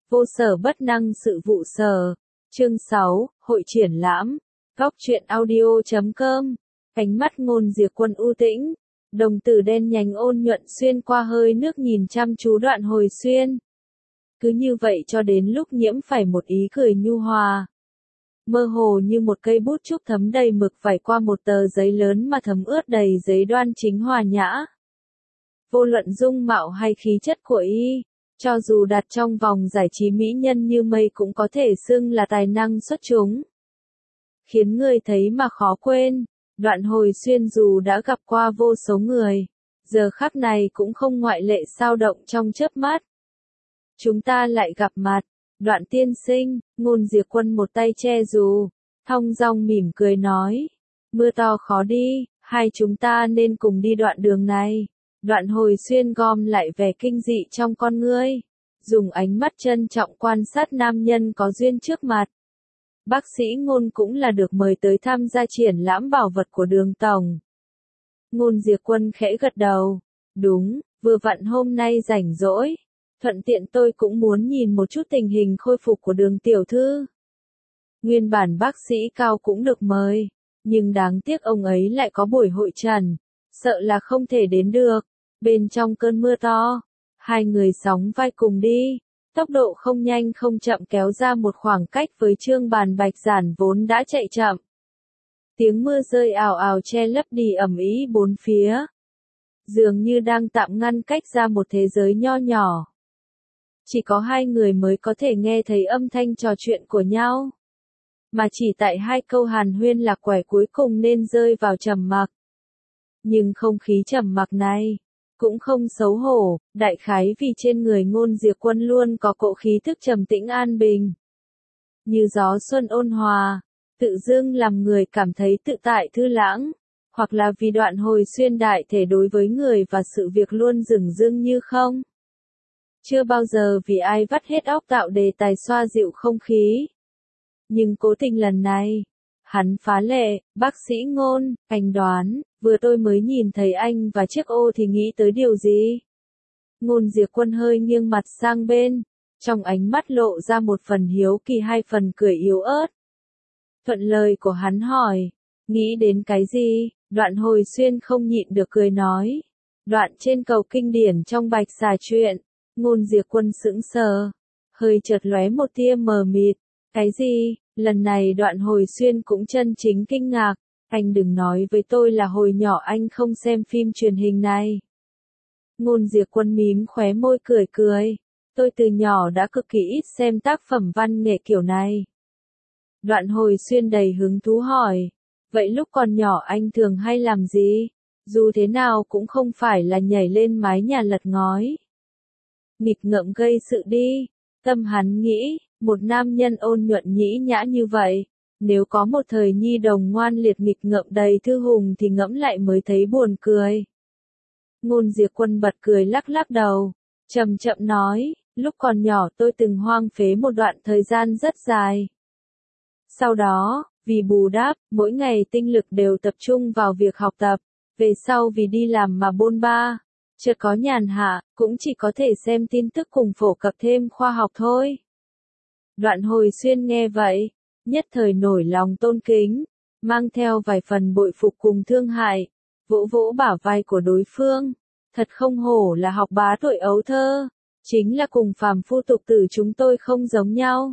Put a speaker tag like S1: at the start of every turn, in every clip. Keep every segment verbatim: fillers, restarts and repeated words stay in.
S1: Vô sở bất năng sự vụ sở. Chương sáu, Hội triển lãm. Góc truyện audio chấm com. Ánh mắt Ngôn Diệp Quân u tĩnh. Đồng tử đen nhánh ôn nhuận xuyên qua hơi nước nhìn chăm chú Đoạn Hồi Xuyên. Cứ như vậy cho đến lúc nhiễm phải một ý cười nhu hòa. Mơ hồ như một cây bút trúc thấm đầy mực vải qua một tờ giấy lớn mà thấm ướt đầy giấy đoan chính hòa nhã. Vô luận dung mạo hay khí chất của y, cho dù đặt trong vòng giải trí mỹ nhân như mây cũng có thể xưng là tài năng xuất chúng. Khiến người thấy mà khó quên, Đoạn Hồi Xuyên dù đã gặp qua vô số người, giờ khắc này cũng không ngoại lệ sao động trong chớp mắt. Chúng ta lại gặp mặt, Đoạn tiên sinh. Ngôn Diệp Quân một tay che dù, thong dong mỉm cười nói. Mưa to khó đi, hai chúng ta nên cùng đi đoạn đường này. Đoạn Hồi Xuyên gom lại vẻ kinh dị trong con ngươi, dùng ánh mắt trân trọng quan sát nam nhân có duyên trước mặt. Bác sĩ Ngôn cũng là được mời tới tham gia triển lãm bảo vật của Đường tổng. Ngôn Diệp Quân khẽ gật đầu. Đúng, vừa vặn hôm nay rảnh rỗi. Thuận tiện tôi cũng muốn nhìn một chút tình hình khôi phục của Đường tiểu thư. Nguyên bản bác sĩ Cao cũng được mời, nhưng đáng tiếc ông ấy lại có buổi hội trần, sợ là không thể đến được. Bên trong cơn mưa to, hai người sóng vai cùng đi, tốc độ không nhanh không chậm kéo ra một khoảng cách với Trương Bàn Bạch Giản vốn đã chạy chậm. Tiếng mưa rơi ào ào che lấp đi ầm ĩ bốn phía, dường như đang tạm ngăn cách ra một thế giới nho nhỏ. Chỉ có hai người mới có thể nghe thấy âm thanh trò chuyện của nhau. Mà chỉ tại hai câu hàn huyên lạc quẻ cuối cùng nên rơi vào trầm mặc. Nhưng không khí trầm mặc này cũng không xấu hổ, đại khái vì trên người Ngôn Diệp Quân luôn có cỗ khí thức trầm tĩnh an bình. Như gió xuân ôn hòa, tự dưng làm người cảm thấy tự tại thư lãng, hoặc là vì Đoạn Hồi Xuyên đại thể đối với người và sự việc luôn dửng dưng như không. Chưa bao giờ vì ai vắt hết óc tạo đề tài xoa dịu không khí. Nhưng cố tình lần này, hắn phá lệ. Bác sĩ Ngôn, anh đoán, vừa tôi mới nhìn thấy anh và chiếc ô thì nghĩ tới điều gì? Ngôn Diệp Quân hơi nghiêng mặt sang bên, trong ánh mắt lộ ra một phần hiếu kỳ hai phần cười yếu ớt. Thuận lời của hắn hỏi, nghĩ đến cái gì? Đoạn Hồi Xuyên không nhịn được cười nói. Đoạn trên cầu kinh điển trong Bạch Xà truyện. Ngôn Diệp Quân sững sờ, hơi chợt lóe một tia mờ mịt. Cái gì? Lần này Đoạn Hồi Xuyên cũng chân chính kinh ngạc. Anh đừng nói với tôi là hồi nhỏ anh không xem phim truyền hình này. Ngôn Diệp Quân mím khóe môi cười cười. Tôi từ nhỏ đã cực kỳ ít xem tác phẩm văn nghệ kiểu này. Đoạn Hồi Xuyên đầy hứng thú hỏi. Vậy lúc còn nhỏ anh thường hay làm gì? Dù thế nào cũng không phải là nhảy lên mái nhà lật ngói. Nghịch ngợm gây sự đi. Tâm hắn nghĩ, một nam nhân ôn nhuận nhĩ nhã như vậy, nếu có một thời nhi đồng ngoan liệt nghịch ngợm đầy thư hùng thì ngẫm lại mới thấy buồn cười. Ngôn Diệp Quân bật cười lắc lắc đầu, chậm chậm nói, lúc còn nhỏ tôi từng hoang phế một đoạn thời gian rất dài. Sau đó, vì bù đắp, mỗi ngày tinh lực đều tập trung vào việc học tập, về sau vì đi làm mà bôn ba. Chợt có nhàn hạ, cũng chỉ có thể xem tin tức cùng phổ cập thêm khoa học thôi. Đoạn Hồi Xuyên nghe vậy, nhất thời nổi lòng tôn kính, mang theo vài phần bội phục cùng thương hại, vỗ vỗ bả vai của đối phương. Thật không hổ là học bá tuổi ấu thơ, chính là cùng phàm phu tục tử chúng tôi không giống nhau.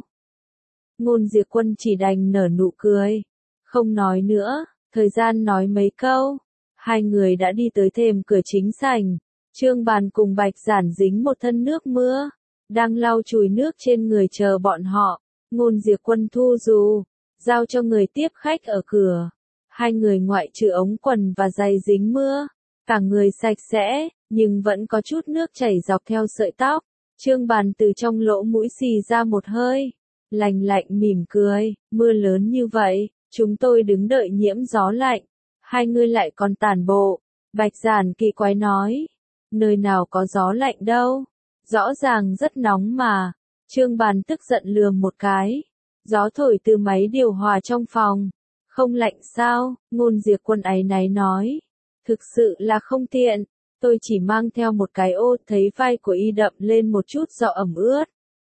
S1: Ngôn Diệp Quân chỉ đành nở nụ cười, không nói nữa, thời gian nói mấy câu, hai người đã đi tới thềm cửa chính sảnh. Trương Bàn cùng Bạch Giản dính một thân nước mưa, đang lau chùi nước trên người chờ bọn họ. Ngôn Diệp Quân thu dù, giao cho người tiếp khách ở cửa. Hai người ngoại trừ ống quần và giày dính mưa, cả người sạch sẽ, nhưng vẫn có chút nước chảy dọc theo sợi tóc. Trương Bàn từ trong lỗ mũi xì ra một hơi, lành lạnh mỉm cười, mưa lớn như vậy, chúng tôi đứng đợi nhiễm gió lạnh, hai người lại còn tản bộ. Bạch Giản kỳ quái nói. Nơi nào có gió lạnh đâu, rõ ràng rất nóng mà. Trương Bàn tức giận lườm một cái. Gió thổi từ máy điều hòa trong phòng. Không lạnh sao? Ngôn Diệp Quân áy náy nói. Thực sự là không tiện, tôi chỉ mang theo một cái ô, thấy vai của y đậm lên một chút do ẩm ướt.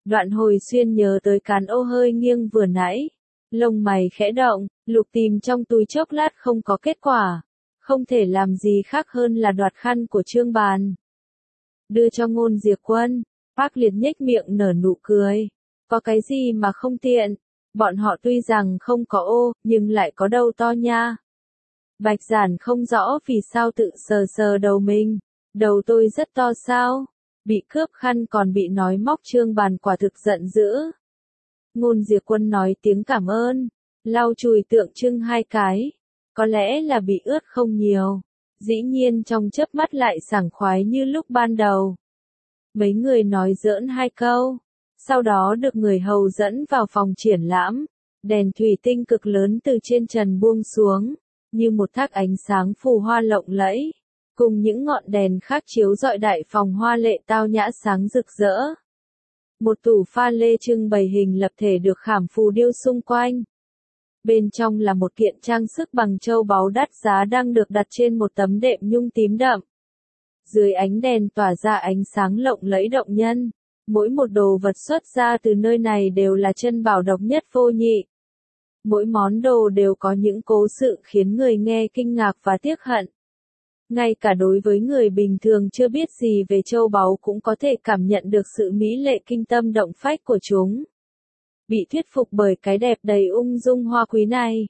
S1: Đoạn Hồi Xuyên nhớ tới cán ô hơi nghiêng vừa nãy. Lông mày khẽ động, lục tìm trong túi chốc lát không có kết quả. Không thể làm gì khác hơn là đoạt khăn của Trương Bàn. Đưa cho Ngôn Diệp Quân. Bác Liệt nhếch miệng nở nụ cười. Có cái gì mà không tiện. Bọn họ tuy rằng không có ô, nhưng lại có đầu to nha. Bạch Giản không rõ vì sao tự sờ sờ đầu mình. Đầu tôi rất to sao? Bị cướp khăn còn bị nói móc. Trương Bàn quả thực giận dữ. Ngôn Diệp Quân nói tiếng cảm ơn. Lau chùi tượng trưng hai cái. Có lẽ là bị ướt không nhiều. Dĩ nhiên trong chớp mắt lại sảng khoái như lúc ban đầu. Mấy người nói giỡn hai câu. Sau đó được người hầu dẫn vào phòng triển lãm. Đèn thủy tinh cực lớn từ trên trần buông xuống. Như một thác ánh sáng phù hoa lộng lẫy. Cùng những ngọn đèn khác chiếu rọi đại phòng hoa lệ tao nhã sáng rực rỡ. Một tủ pha lê trưng bày hình lập thể được khảm phù điêu xung quanh. Bên trong là một kiện trang sức bằng châu báu đắt giá đang được đặt trên một tấm đệm nhung tím đậm. Dưới ánh đèn tỏa ra ánh sáng lộng lẫy động nhân. Mỗi một đồ vật xuất ra từ nơi này đều là chân bảo độc nhất vô nhị. Mỗi món đồ đều có những cố sự khiến người nghe kinh ngạc và tiếc hận. Ngay cả đối với người bình thường chưa biết gì về châu báu cũng có thể cảm nhận được sự mỹ lệ kinh tâm động phách của chúng. Bị thuyết phục bởi cái đẹp đầy ung dung hoa quý này.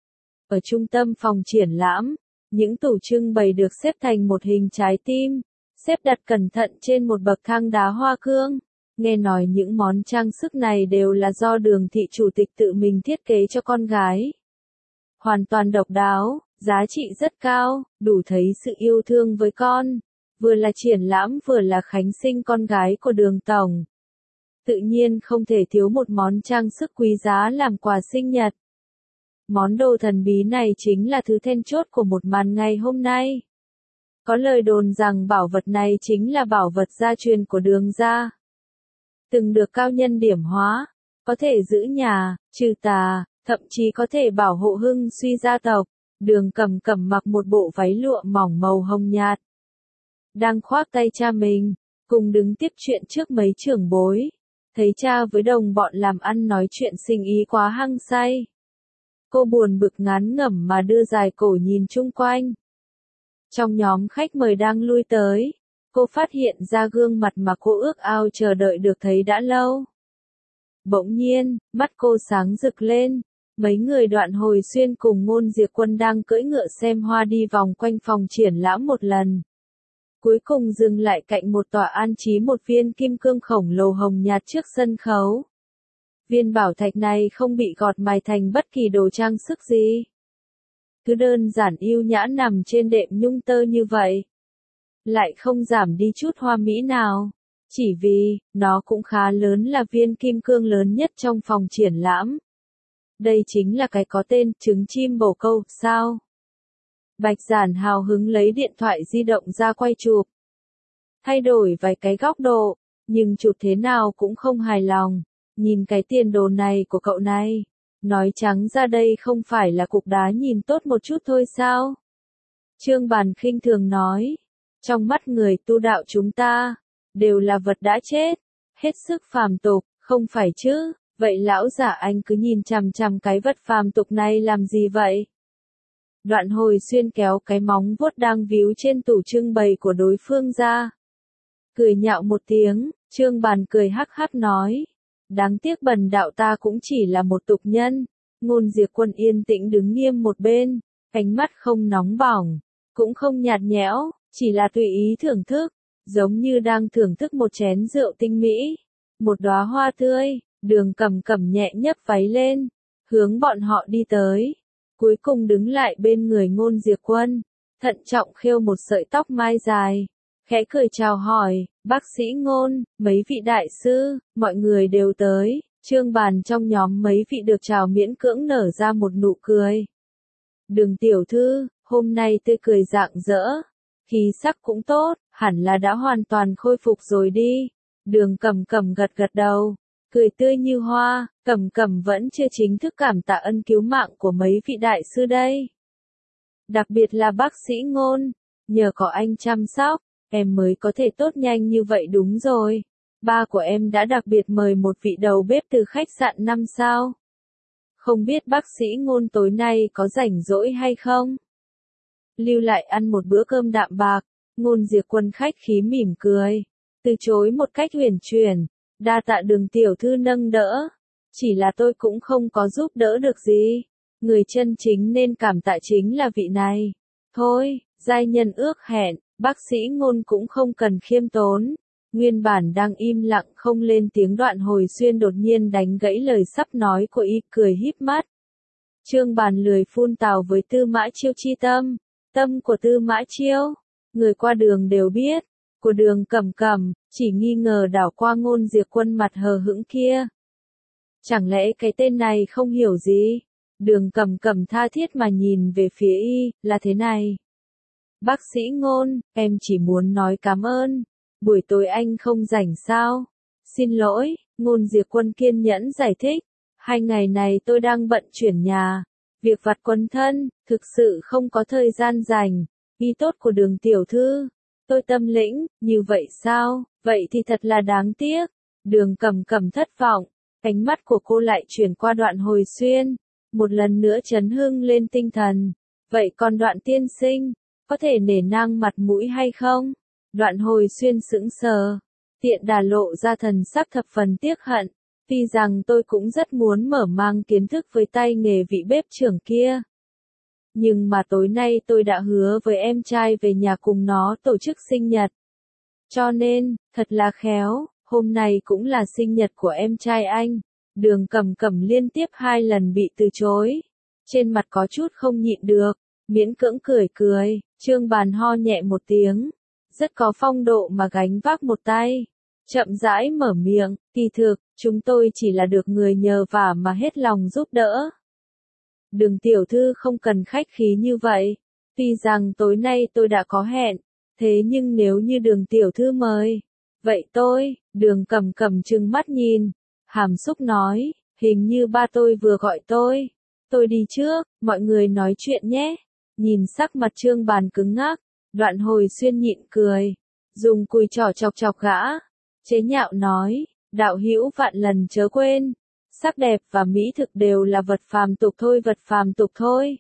S1: Ở trung tâm phòng triển lãm, những tủ trưng bày được xếp thành một hình trái tim, xếp đặt cẩn thận trên một bậc thang đá hoa cương. Nghe nói những món trang sức này đều là do Đường thị chủ tịch tự mình thiết kế cho con gái. Hoàn toàn độc đáo, giá trị rất cao, đủ thấy sự yêu thương với con. Vừa là triển lãm vừa là khánh sinh con gái của Đường tổng. Tự nhiên không thể thiếu một món trang sức quý giá làm quà sinh nhật. Món đồ thần bí này chính là thứ then chốt của một màn ngày hôm nay. Có lời đồn rằng bảo vật này chính là bảo vật gia truyền của Đường gia. Từng được cao nhân điểm hóa, có thể giữ nhà, trừ tà, thậm chí có thể bảo hộ hưng suy gia tộc. Đường Cầm Cẩm mặc một bộ váy lụa mỏng màu hồng nhạt. Đang khoác tay cha mình, cùng đứng tiếp chuyện trước mấy trưởng bối. Thấy cha với đồng bọn làm ăn nói chuyện sinh ý quá hăng say. Cô buồn bực ngán ngẩm mà đưa dài cổ nhìn chung quanh. Trong nhóm khách mời đang lui tới, cô phát hiện ra gương mặt mà cô ước ao chờ đợi được thấy đã lâu. Bỗng nhiên, mắt cô sáng rực lên. Mấy người Đoạn Hồi Xuyên cùng Ngôn Diệp Quân đang cưỡi ngựa xem hoa đi vòng quanh phòng triển lãm một lần. Cuối cùng dừng lại cạnh một tòa an trí một viên kim cương khổng lồ hồng nhạt trước sân khấu. Viên bảo thạch này không bị gọt mài thành bất kỳ đồ trang sức gì. Cứ đơn giản yêu nhã nằm trên đệm nhung tơ như vậy. Lại không giảm đi chút hoa mỹ nào. Chỉ vì, nó cũng khá lớn là viên kim cương lớn nhất trong phòng triển lãm. Đây chính là cái có tên trứng chim bồ câu, sao? Bạch Giản hào hứng lấy điện thoại di động ra quay chụp. Thay đổi vài cái góc độ, nhưng chụp thế nào cũng không hài lòng. Nhìn cái tiền đồ này của cậu này. Nói trắng ra đây không phải là cục đá nhìn tốt một chút thôi sao? Trương Bàn khinh thường nói. Trong mắt người tu đạo chúng ta, đều là vật đã chết. Hết sức phàm tục, không phải chứ? Vậy lão giả anh cứ nhìn chằm chằm cái vật phàm tục này làm gì vậy? Đoạn Hồi Xuyên kéo cái móng vuốt đang víu trên tủ trưng bày của đối phương ra. Cười nhạo một tiếng, Trương Bàn cười hắc hắc nói. Đáng tiếc bần đạo ta cũng chỉ là một tục nhân. Ngôn Diệp Quân yên tĩnh đứng nghiêm một bên, ánh mắt không nóng bỏng, cũng không nhạt nhẽo, chỉ là tùy ý thưởng thức, giống như đang thưởng thức một chén rượu tinh mỹ. Một đóa hoa tươi, Đường Cầm Cẩm nhẹ nhấc váy lên, hướng bọn họ đi tới. Cuối cùng đứng lại bên người Ngôn Diệp Quân, thận trọng khêu một sợi tóc mai dài, khẽ cười chào hỏi, bác sĩ Ngôn, mấy vị đại sư, mọi người đều tới. Trương Bàn trong nhóm mấy vị được chào miễn cưỡng nở ra một nụ cười. Đường tiểu thư, hôm nay tươi cười rạng rỡ, khí sắc cũng tốt, hẳn là đã hoàn toàn khôi phục rồi đi. Đường Cầm Cẩm gật gật đầu, cười tươi như hoa. Cầm Cẩm vẫn chưa chính thức cảm tạ ân cứu mạng của mấy vị đại sư đây. Đặc biệt là bác sĩ Ngôn, nhờ có anh chăm sóc, em mới có thể tốt nhanh như vậy đúng rồi. ba của em đã đặc biệt mời một vị đầu bếp từ khách sạn năm sao. Không biết bác sĩ Ngôn tối nay có rảnh rỗi hay không? Lưu lại ăn một bữa cơm đạm bạc, Ngôn Diệp Quân khách khí mỉm cười, từ chối một cách uyển chuyển, đa tạ Đường tiểu thư nâng đỡ, chỉ là tôi cũng không có giúp đỡ được gì, người chân chính nên cảm tạ chính là vị này. Thôi, giai nhân ước hẹn, bác sĩ Ngôn cũng không cần khiêm tốn. Nguyên bản đang im lặng không lên tiếng Đoạn Hồi Xuyên đột nhiên đánh gãy lời sắp nói của y, cười híp mắt. Trương Bàn lười phun tào với Tư Mã Chiêu chi tâm, tâm của Tư Mã Chiêu, người qua đường đều biết, của Đường Cẩm Cẩm, chỉ nghi ngờ đảo qua Ngôn Diệp Quân mặt hờ hững kia. Chẳng lẽ cái tên này không hiểu gì? Đường Cẩm Cẩm tha thiết mà nhìn về phía y, là thế này. Bác sĩ Ngôn, em chỉ muốn nói cảm ơn. Buổi tối anh không rảnh sao? Xin lỗi, Ngôn Diệp Quân kiên nhẫn giải thích. Hai ngày này tôi đang bận chuyển nhà. Việc vặt quấn thân, thực sự không có thời gian rảnh. Ý tốt của Đường tiểu thư. Tôi tâm lĩnh, như vậy sao? Vậy thì thật là đáng tiếc. Đường Cẩm Cẩm thất vọng. Ánh mắt của cô lại chuyển qua Đoạn Hồi Xuyên. Một lần nữa chấn hưng lên tinh thần. Vậy còn Đoạn tiên sinh, có thể nể nang mặt mũi hay không? Đoạn Hồi Xuyên sững sờ, tiện đà lộ ra thần sắc thập phần tiếc hận, tuy rằng tôi cũng rất muốn mở mang kiến thức với tay nghề vị bếp trưởng kia. Nhưng mà tối nay tôi đã hứa với em trai về nhà cùng nó tổ chức sinh nhật. Cho nên, thật là khéo, hôm nay cũng là sinh nhật của em trai anh. Đường Cẩm Cẩm liên tiếp hai lần bị từ chối. Trên mặt có chút không nhịn được, miễn cưỡng cười cười, Trương Bàn ho nhẹ một tiếng. Rất có phong độ mà gánh vác một tay. Chậm rãi mở miệng, kỳ thực, chúng tôi chỉ là được người nhờ vả mà hết lòng giúp đỡ. Đường tiểu thư không cần khách khí như vậy. Tuy rằng tối nay tôi đã có hẹn, thế nhưng nếu như Đường tiểu thư mời, vậy tôi, Đường Cẩm Cẩm trừng mắt nhìn, hàm xúc nói, hình như ba tôi vừa gọi tôi. Tôi đi trước, mọi người nói chuyện nhé. Nhìn sắc mặt Trương Bàn cứng ngắc, Đoạn Hồi Xuyên nhịn cười, dùng cùi trỏ chọc chọc gã, chế nhạo nói, đạo hữu vạn lần chớ quên, sắc đẹp và mỹ thực đều là vật phàm tục thôi, vật phàm tục thôi.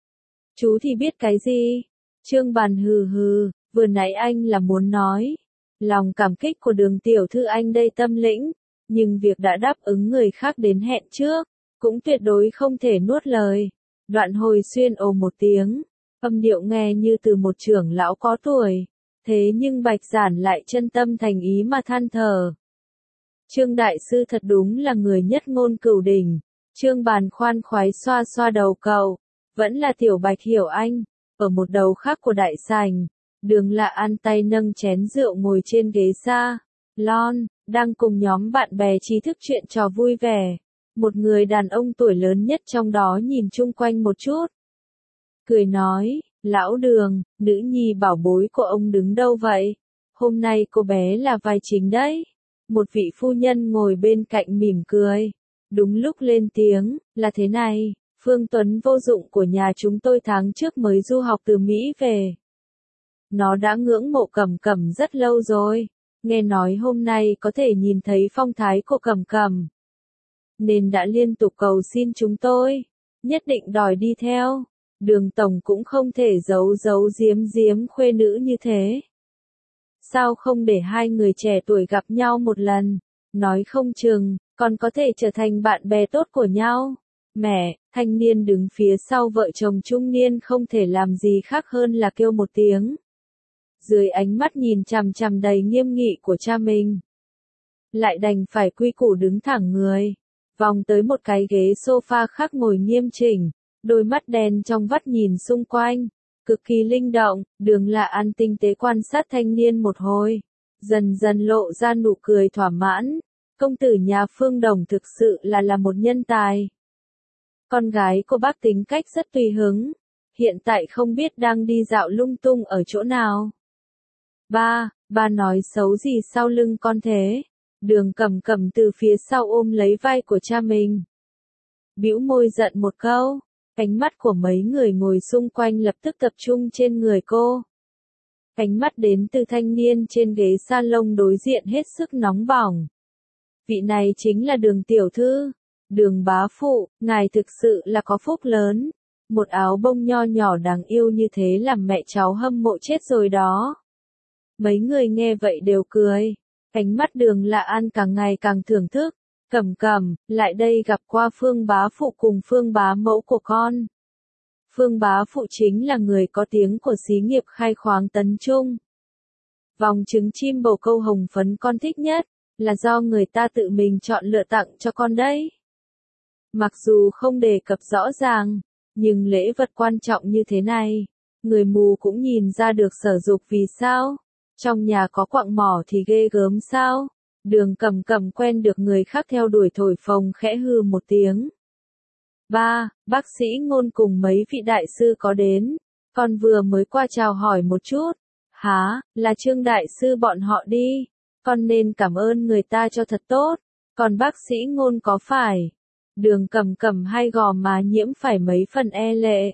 S1: Chú thì biết cái gì? Trương Bàn hừ hừ, vừa nãy anh là muốn nói, lòng cảm kích của Đường tiểu thư anh đây tâm lĩnh, nhưng việc đã đáp ứng người khác đến hẹn trước, cũng tuyệt đối không thể nuốt lời. Đoạn Hồi Xuyên ồ một tiếng. Âm điệu nghe như từ một trưởng lão có tuổi, thế nhưng Bạch Giản lại chân tâm thành ý mà than thở. Trương Đại Sư thật đúng là người nhất ngôn cửu đỉnh. Trương Bàn khoan khoái xoa xoa đầu cậu, vẫn là Tiểu Bạch hiểu anh. Ở một đầu khác của đại sảnh, Đường Lạ An tay nâng chén rượu ngồi trên ghế xa lon, đang cùng nhóm bạn bè trí thức chuyện trò vui vẻ. Một người đàn ông tuổi lớn nhất trong đó nhìn chung quanh một chút, cười nói, lão Đường, nữ nhi bảo bối của ông đứng đâu vậy? Hôm nay cô bé là vai chính đấy. Một vị phu nhân ngồi bên cạnh mỉm cười. Đúng lúc lên tiếng, là thế này, Phương Tuấn vô dụng của nhà chúng tôi tháng trước mới du học từ Mỹ về. Nó đã ngưỡng mộ Cẩm Cẩm rất lâu rồi. Nghe nói hôm nay có thể nhìn thấy phong thái của Cẩm Cẩm, nên đã liên tục cầu xin chúng tôi, nhất định đòi đi theo. Đường Tổng cũng không thể giấu giấu giếm giếm khuê nữ như thế. Sao không để hai người trẻ tuổi gặp nhau một lần, nói không chừng, còn có thể trở thành bạn bè tốt của nhau. Mẹ, thanh niên đứng phía sau vợ chồng trung niên không thể làm gì khác hơn là kêu một tiếng. Dưới ánh mắt nhìn chằm chằm đầy nghiêm nghị của cha mình, lại đành phải quy củ đứng thẳng người, vòng tới một cái ghế sofa khác ngồi nghiêm chỉnh. Đôi mắt đen trong vắt nhìn xung quanh, cực kỳ linh động. Đường Lạ An tinh tế quan sát thanh niên một hồi, dần dần lộ ra nụ cười thỏa mãn. Công tử nhà Phương Đồng thực sự là là một nhân tài. Con gái của bác tính cách rất tùy hứng, hiện tại không biết đang đi dạo lung tung ở chỗ nào. Ba, ba nói xấu gì sau lưng con thế? Đường Cẩm Cẩm từ phía sau ôm lấy vai của cha mình, bĩu môi giận một câu. Ánh mắt của mấy người ngồi xung quanh lập tức tập trung trên người cô. Ánh mắt đến từ thanh niên trên ghế salon đối diện hết sức nóng bỏng. Vị này chính là Đường tiểu thư. Đường bá phụ, ngài thực sự là có phúc lớn. Một áo bông nho nhỏ đáng yêu như thế làm mẹ cháu hâm mộ chết rồi đó. Mấy người nghe vậy đều cười. Ánh mắt Đường Lạ An càng ngày càng thưởng thức. Cẩm Cẩm, lại đây gặp qua Phương bá phụ cùng Phương bá mẫu của con. Phương bá phụ chính là người có tiếng của xí nghiệp khai khoáng Tấn Trung. Vòng trứng chim bồ câu hồng phấn con thích nhất, là do người ta tự mình chọn lựa tặng cho con đấy. Mặc dù không đề cập rõ ràng, nhưng lễ vật quan trọng như thế này, người mù cũng nhìn ra được sở dục vì sao. Trong nhà có quặng mỏ thì ghê gớm sao. Đường Cẩm Cẩm quen được người khác theo đuổi thổi phồng khẽ hư một tiếng. Ba, bác sĩ Ngôn cùng mấy vị đại sư có đến. Con vừa mới qua chào hỏi một chút. Hả, là Trương đại sư bọn họ đi. Con nên cảm ơn người ta cho thật tốt. Còn bác sĩ Ngôn có phải? Đường Cẩm Cẩm hai gò má nhiễm phải mấy phần e lệ.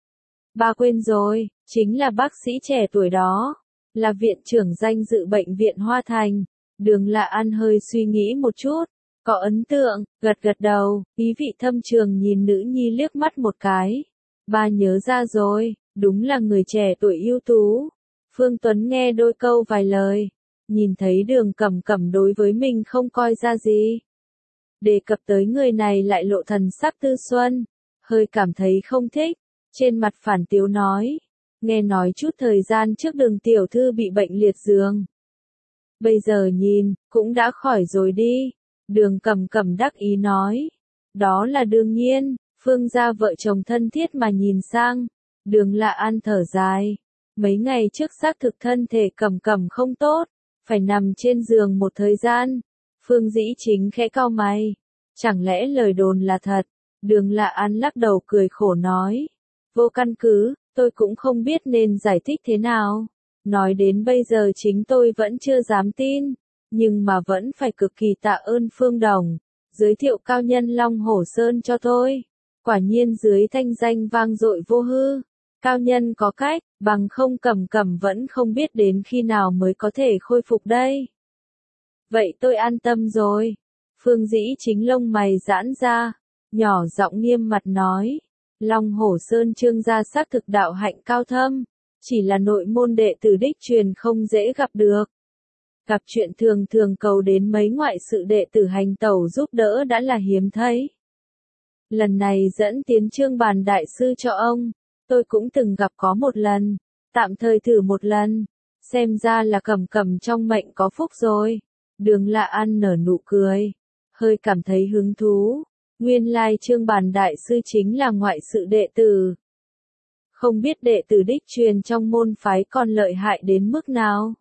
S1: Ba quên rồi, chính là bác sĩ trẻ tuổi đó. Là viện trưởng danh dự bệnh viện Hoa Thành. Đường Lạ An hơi suy nghĩ một chút. Có ấn tượng, gật gật đầu, ý vị thâm trường nhìn nữ nhi liếc mắt một cái. Ba nhớ ra rồi, đúng là người trẻ tuổi ưu tú. Phương Tuấn nghe đôi câu vài lời. Nhìn thấy Đường Cẩm Cẩm đối với mình không coi ra gì. Đề cập tới người này lại lộ thần sắc tư xuân. Hơi cảm thấy không thích. Trên mặt phản tiếu nói. Nghe nói chút thời gian trước Đường tiểu thư bị bệnh liệt giường. Bây giờ nhìn, cũng đã khỏi rồi đi. Đường Cẩm Cẩm đắc ý nói. Đó là đương nhiên, Phương gia vợ chồng thân thiết mà nhìn sang. Đường Lạ An thở dài. Mấy ngày trước xác thực thân thể Cẩm Cẩm không tốt, phải nằm trên giường một thời gian. Phương Dĩ Chính khẽ cau mày. Chẳng lẽ lời đồn là thật? Đường Lạ An lắc đầu cười khổ nói. Vô căn cứ, tôi cũng không biết nên giải thích thế nào. Nói đến bây giờ chính tôi vẫn chưa dám tin, nhưng mà vẫn phải cực kỳ tạ ơn Phương Đồng, giới thiệu cao nhân Long Hổ Sơn cho tôi. Quả nhiên dưới thanh danh vang dội vô hư, cao nhân có cách, bằng không Cẩm Cẩm vẫn không biết đến khi nào mới có thể khôi phục đây. Vậy tôi an tâm rồi. Phương Dĩ Chính lông mày giãn ra, nhỏ giọng nghiêm mặt nói. Long Hổ Sơn Trương gia xác thực đạo hạnh cao thâm. Chỉ là nội môn đệ tử đích truyền không dễ gặp được. Gặp chuyện thường thường cầu đến mấy ngoại sự đệ tử hành tẩu giúp đỡ đã là hiếm thấy. Lần này dẫn tiến Trương Bàn đại sư cho ông, tôi cũng từng gặp có một lần, tạm thời thử một lần, xem ra là Cẩm Cẩm trong mệnh có phúc rồi. Đường Lạ An nở nụ cười, hơi cảm thấy hứng thú, nguyên lai Trương Bàn đại sư chính là ngoại sự đệ tử. Không biết đệ tử đích truyền trong môn phái còn lợi hại đến mức nào.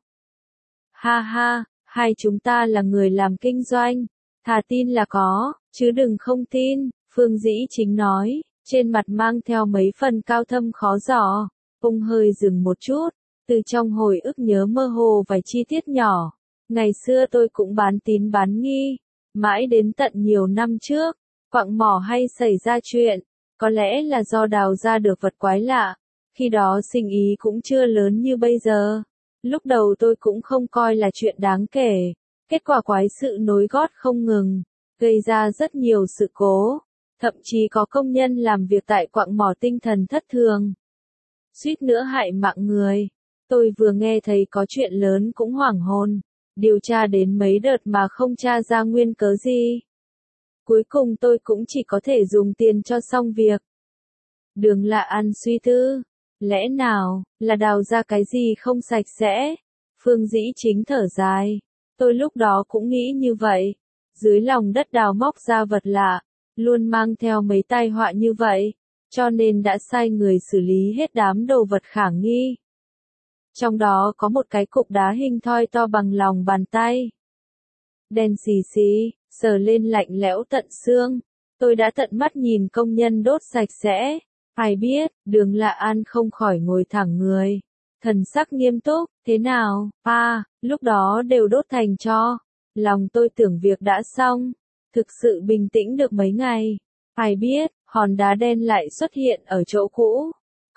S1: Ha ha, hai chúng ta là người làm kinh doanh, thà tin là có, chứ đừng không tin, Phương Dĩ Chính nói, trên mặt mang theo mấy phần cao thâm khó dò. Ông hơi dừng một chút, từ trong hồi ức nhớ mơ hồ vài chi tiết nhỏ. Ngày xưa tôi cũng bán tín bán nghi, mãi đến tận nhiều năm trước, quặng mỏ hay xảy ra chuyện. Có lẽ là do đào ra được vật quái lạ, khi đó sinh ý cũng chưa lớn như bây giờ. Lúc đầu tôi cũng không coi là chuyện đáng kể, kết quả quái sự nối gót không ngừng, gây ra rất nhiều sự cố, thậm chí có công nhân làm việc tại quặng mỏ tinh thần thất thường. Suýt nữa hại mạng người, tôi vừa nghe thấy có chuyện lớn cũng hoảng hồn, điều tra đến mấy đợt mà không tra ra nguyên cớ gì. Cuối cùng tôi cũng chỉ có thể dùng tiền cho xong việc. Đường Lạ An suy tư, lẽ nào, là đào ra cái gì không sạch sẽ? Phương Dĩ Chính thở dài, tôi lúc đó cũng nghĩ như vậy, dưới lòng đất đào móc ra vật lạ, luôn mang theo mấy tai họa như vậy, cho nên đã sai người xử lý hết đám đồ vật khả nghi. Trong đó có một cái cục đá hình thoi to bằng lòng bàn tay. Đen xì xì, sờ lên lạnh lẽo tận xương. Tôi đã tận mắt nhìn công nhân đốt sạch sẽ. Ai biết, Đường Lạ An không khỏi ngồi thẳng người. Thần sắc nghiêm túc, thế nào, à, lúc đó đều đốt thành tro. Lòng tôi tưởng việc đã xong. Thực sự bình tĩnh được mấy ngày. Ai biết, hòn đá đen lại xuất hiện ở chỗ cũ.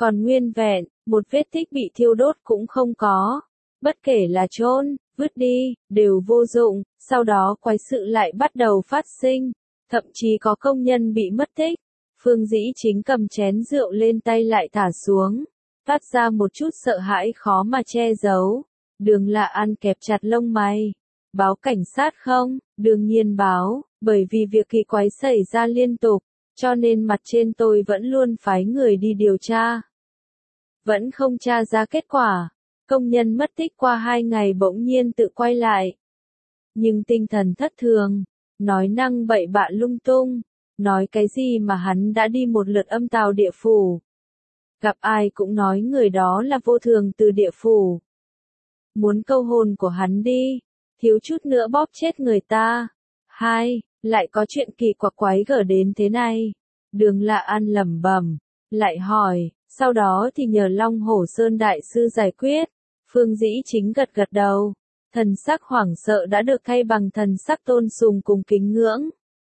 S1: còn nguyên vẹn, một vết tích bị thiêu đốt cũng không có. Bất kể là chôn, vứt đi, đều vô dụng, sau đó quái sự lại bắt đầu phát sinh, thậm chí có công nhân bị mất tích. Phương Dĩ Chính cầm chén rượu lên tay lại thả xuống, phát ra một chút sợ hãi khó mà che giấu. Đường Lạ An kẹp chặt lông mày. Báo cảnh sát không? Đương nhiên báo, bởi vì việc kỳ quái xảy ra liên tục, cho nên mặt trên tôi vẫn luôn phái người đi điều tra. Vẫn không tra ra kết quả. Công nhân mất tích qua hai ngày bỗng nhiên tự quay lại. Nhưng tinh thần thất thường, nói năng bậy bạ lung tung, nói cái gì mà hắn đã đi một lượt âm tào địa phủ. Gặp ai cũng nói người đó là vô thường từ địa phủ. Muốn câu hồn của hắn đi, thiếu chút nữa bóp chết người ta. Hai, lại có chuyện kỳ quặc quái gở đến thế này. Đường Lạ An lẩm bẩm, lại hỏi, sau đó thì nhờ Long Hổ Sơn đại sư giải quyết. Phương Dĩ Chính gật gật đầu, thần sắc hoảng sợ đã được thay bằng thần sắc tôn sùng cùng kính ngưỡng.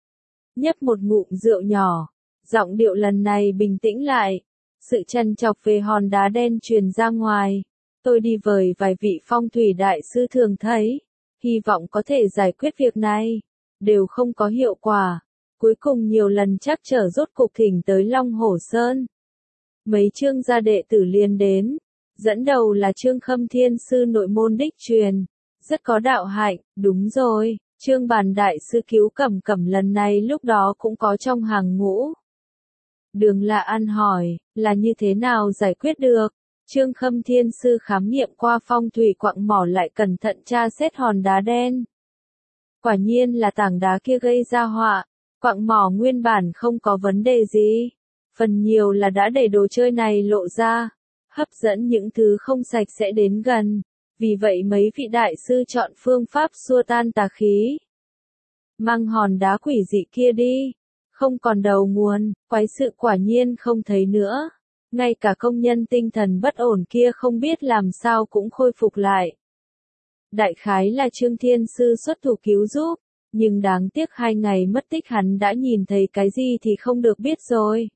S1: Nhấp một ngụm rượu nhỏ, giọng điệu lần này bình tĩnh lại, sự trằn trọc về hòn đá đen truyền ra ngoài. Tôi đi vời vài vị phong thủy đại sư thường thấy, hy vọng có thể giải quyết việc này, đều không có hiệu quả. Cuối cùng nhiều lần chắc trở rốt cục thỉnh tới Long Hổ Sơn. Mấy Trương gia đệ tử liền đến, dẫn đầu là Trương Khâm Thiên sư nội môn đích truyền, rất có đạo hạnh. Đúng rồi, Trương Bàn đại sư cứu Cẩm Cẩm lần này lúc đó cũng có trong hàng ngũ. Đường Lạ An hỏi, là như thế nào giải quyết được? Trương Khâm Thiên sư khám nghiệm qua phong thủy quặng mỏ lại cẩn thận tra xét hòn đá đen. Quả nhiên là tảng đá kia gây ra họa, quặng mỏ nguyên bản không có vấn đề gì, phần nhiều là đã để đồ chơi này lộ ra, hấp dẫn những thứ không sạch sẽ đến gần, vì vậy mấy vị đại sư chọn phương pháp xua tan tà khí. Mang hòn đá quỷ dị kia đi, không còn đầu nguồn, quái sự quả nhiên không thấy nữa. Ngay cả công nhân tinh thần bất ổn kia không biết làm sao cũng khôi phục lại. Đại khái là Trương Thiên Sư xuất thủ cứu giúp, nhưng đáng tiếc hai ngày mất tích hắn đã nhìn thấy cái gì thì không được biết rồi.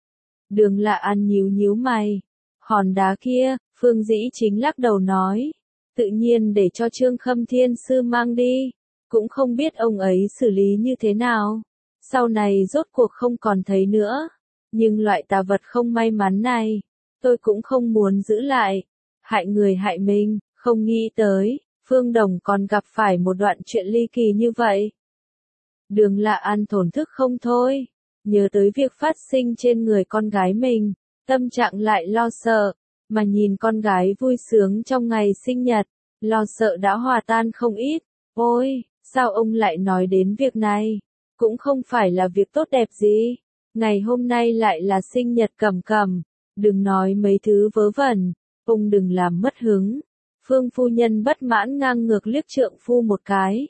S1: Đường Lạ An nhíu nhíu mày. Hòn đá kia, Phương Dĩ Chính lắc đầu nói. Tự nhiên để cho Trương Khâm Thiên Sư mang đi, cũng không biết ông ấy xử lý như thế nào. Sau này rốt cuộc không còn thấy nữa. Nhưng loại tà vật không may mắn này, tôi cũng không muốn giữ lại. Hại người hại mình, không nghĩ tới, Phương Đồng còn gặp phải một đoạn chuyện ly kỳ như vậy. Đường Lạ An thổn thức không thôi, nhớ tới việc phát sinh trên người con gái mình, tâm trạng lại lo sợ, mà nhìn con gái vui sướng trong ngày sinh nhật, lo sợ đã hòa tan không ít. Ôi, sao ông lại nói đến việc này? Cũng không phải là việc tốt đẹp gì. Ngày hôm nay lại là sinh nhật Cẩm Cẩm, đừng nói mấy thứ vớ vẩn, ông đừng làm mất hứng. Phương phu nhân bất mãn ngang ngược liếc trượng phu một cái.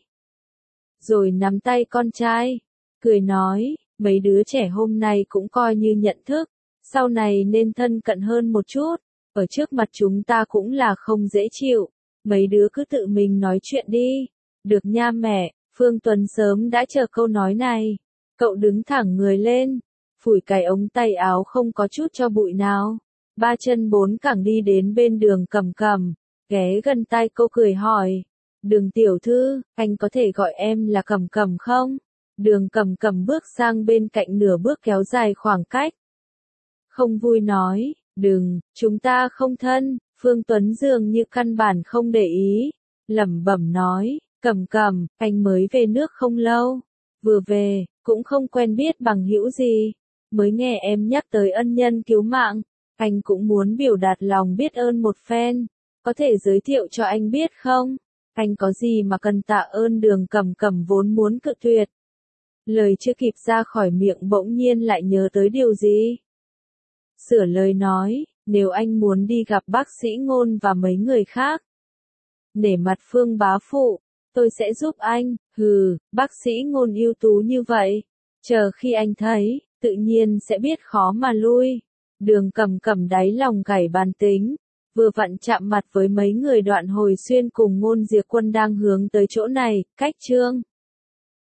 S1: Rồi nắm tay con trai, cười nói, mấy đứa trẻ hôm nay cũng coi như nhận thức, sau này nên thân cận hơn một chút, ở trước mặt chúng ta cũng là không dễ chịu, mấy đứa cứ tự mình nói chuyện đi. Được nha mẹ, Phương Tuấn sớm đã chờ câu nói này, cậu đứng thẳng người lên, phủi cái ống tay áo không có chút cho bụi nào, ba chân bốn cẳng đi đến bên Đường Cẩm Cẩm, ghé gần tai cô cười hỏi, Đường tiểu thư, anh có thể gọi em là Cẩm Cẩm không? Đường Cẩm Cẩm bước sang bên cạnh nửa bước kéo dài khoảng cách. Không vui nói, đừng, chúng ta không thân. Phương Tuấn dường như căn bản không để ý, lẩm bẩm nói, Cẩm Cẩm, anh mới về nước không lâu, vừa về, cũng không quen biết bằng hữu gì, mới nghe em nhắc tới ân nhân cứu mạng, anh cũng muốn biểu đạt lòng biết ơn một phen, có thể giới thiệu cho anh biết không? Anh có gì mà cần tạ ơn? Đường Cẩm Cẩm vốn muốn cự tuyệt. Lời chưa kịp ra khỏi miệng bỗng nhiên lại nhớ tới điều gì. Sửa lời nói, nếu anh muốn đi gặp bác sĩ Ngôn và mấy người khác, nể mặt Phương bá phụ, tôi sẽ giúp anh. Hừ, bác sĩ Ngôn ưu tú như vậy, chờ khi anh thấy, tự nhiên sẽ biết khó mà lui. Đường Cẩm Cẩm đáy lòng gảy bàn tính, vừa vặn chạm mặt với mấy người Đoạn Hồi Xuyên cùng Ngôn Diệp Quân đang hướng tới chỗ này, cách Trương